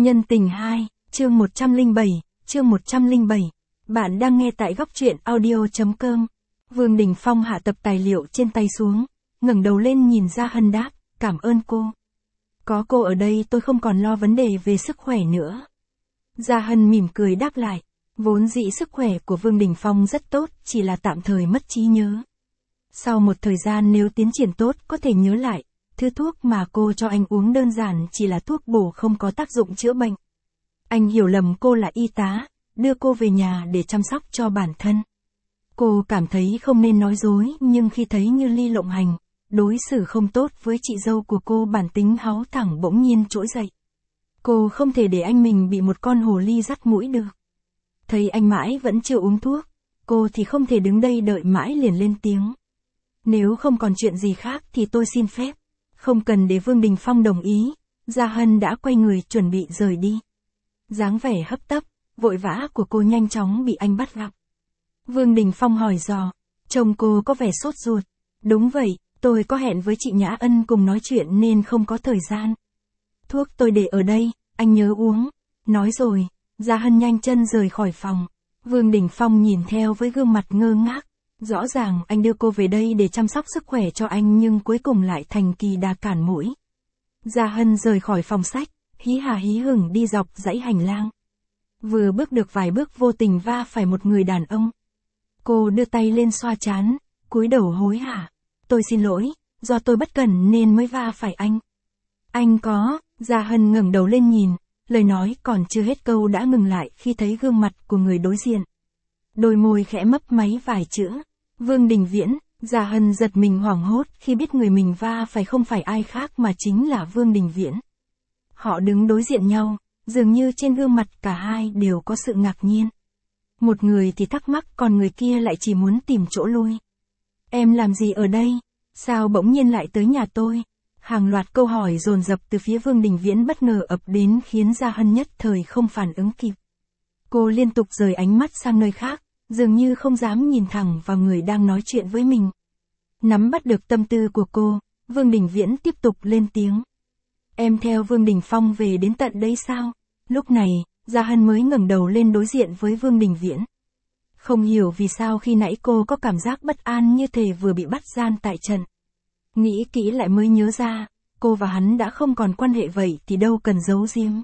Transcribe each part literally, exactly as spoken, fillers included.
Nhân tình hai, chương một trăm lẻ bảy, chương một trăm lẻ bảy. Bạn đang nghe tại góc truyện audio chấm com. Vương Đình Phong hạ tập tài liệu trên tay xuống, ngẩng đầu lên nhìn Gia Hân đáp, cảm ơn cô. Có cô ở đây tôi không còn lo vấn đề về sức khỏe nữa. Gia Hân mỉm cười đáp lại, vốn dĩ sức khỏe của Vương Đình Phong rất tốt, chỉ là tạm thời mất trí nhớ. Sau một thời gian nếu tiến triển tốt có thể nhớ lại, thứ thuốc mà cô cho anh uống đơn giản chỉ là thuốc bổ không có tác dụng chữa bệnh. Anh hiểu lầm cô là y tá, đưa cô về nhà để chăm sóc cho bản thân. Cô cảm thấy không nên nói dối, nhưng khi thấy Như Ly lộng hành, đối xử không tốt với chị dâu của cô, bản tính háu thẳng bỗng nhiên trỗi dậy. Cô không thể để anh mình bị một con hồ ly dắt mũi được. Thấy anh mãi vẫn chưa uống thuốc, cô thì không thể đứng đây đợi mãi, liền lên tiếng. Nếu không còn chuyện gì khác thì tôi xin phép. Không cần để Vương Đình Phong đồng ý, Gia Hân đã quay người chuẩn bị rời đi. Dáng vẻ hấp tấp, vội vã của cô nhanh chóng bị anh bắt gặp. Vương Đình Phong hỏi dò, chồng cô có vẻ sốt ruột. Đúng vậy, tôi có hẹn với chị Nhã Ân cùng nói chuyện nên không có thời gian. Thuốc tôi để ở đây, anh nhớ uống. Nói rồi, Gia Hân nhanh chân rời khỏi phòng. Vương Đình Phong nhìn theo với gương mặt ngơ ngác. Rõ ràng anh đưa cô về đây để chăm sóc sức khỏe cho anh nhưng cuối cùng lại thành kỳ đà cản mũi. Gia Hân rời khỏi phòng sách, hí hà hí hửng đi dọc dãy hành lang. Vừa bước được vài bước vô tình va phải một người đàn ông. Cô đưa tay lên xoa trán, cúi đầu hối hả. Tôi xin lỗi, do tôi bất cẩn nên mới va phải anh. Anh có, Gia Hân ngẩng đầu lên nhìn, lời nói còn chưa hết câu đã ngừng lại khi thấy gương mặt của người đối diện. Đôi môi khẽ mấp máy vài chữ. Vương Đình Viễn. Gia Hân giật mình hoảng hốt khi biết người mình va phải không phải ai khác mà chính là Vương Đình Viễn. Họ đứng đối diện nhau, dường như trên gương mặt cả hai đều có sự ngạc nhiên. Một người thì thắc mắc, còn người kia lại chỉ muốn tìm chỗ lui. Em làm gì ở đây? Sao bỗng nhiên lại tới nhà tôi? Hàng loạt câu hỏi dồn dập từ phía Vương Đình Viễn bất ngờ ập đến khiến Gia Hân nhất thời không phản ứng kịp. Cô liên tục rời ánh mắt sang nơi khác, dường như không dám nhìn thẳng vào người đang nói chuyện với mình. Nắm bắt được tâm tư của cô, Vương Đình Viễn tiếp tục lên tiếng. Em theo Vương Đình Phong về đến tận đây sao? Lúc này, Gia Hân mới ngẩng đầu lên đối diện với Vương Đình Viễn. Không hiểu vì sao khi nãy cô có cảm giác bất an như thể vừa bị bắt gian tại trận. Nghĩ kỹ lại mới nhớ ra, cô và hắn đã không còn quan hệ, vậy thì đâu cần giấu giếm.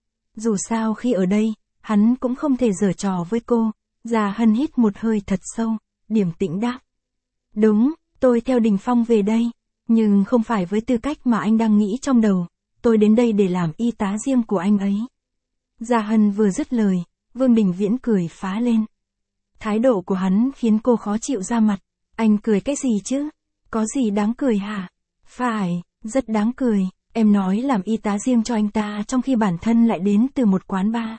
Dù sao khi ở đây, hắn cũng không thể giở trò với cô. Gia Hân hít một hơi thật sâu, điềm tĩnh đáp. Đúng, tôi theo Đình Phong về đây, nhưng không phải với tư cách mà anh đang nghĩ trong đầu, tôi đến đây để làm y tá riêng của anh ấy. Gia Hân vừa dứt lời, Vương Đình Viễn cười phá lên. Thái độ của hắn khiến cô khó chịu ra mặt. Anh cười cái gì chứ? Có gì đáng cười hả? Phải, rất đáng cười, em nói làm y tá riêng cho anh ta trong khi bản thân lại đến từ một quán bar.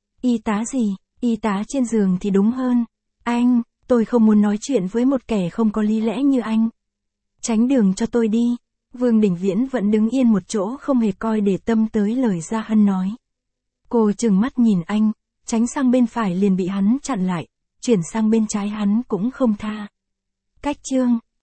Y tá gì? Y tá trên giường thì đúng hơn. Anh, tôi không muốn nói chuyện với một kẻ không có lý lẽ như anh. Tránh đường cho tôi đi. Vương Đình Viễn vẫn đứng yên một chỗ không hề coi để tâm tới lời Gia Hân nói. Cô trừng mắt nhìn anh, tránh sang bên phải liền bị hắn chặn lại, chuyển sang bên trái hắn cũng không tha. Cách chương,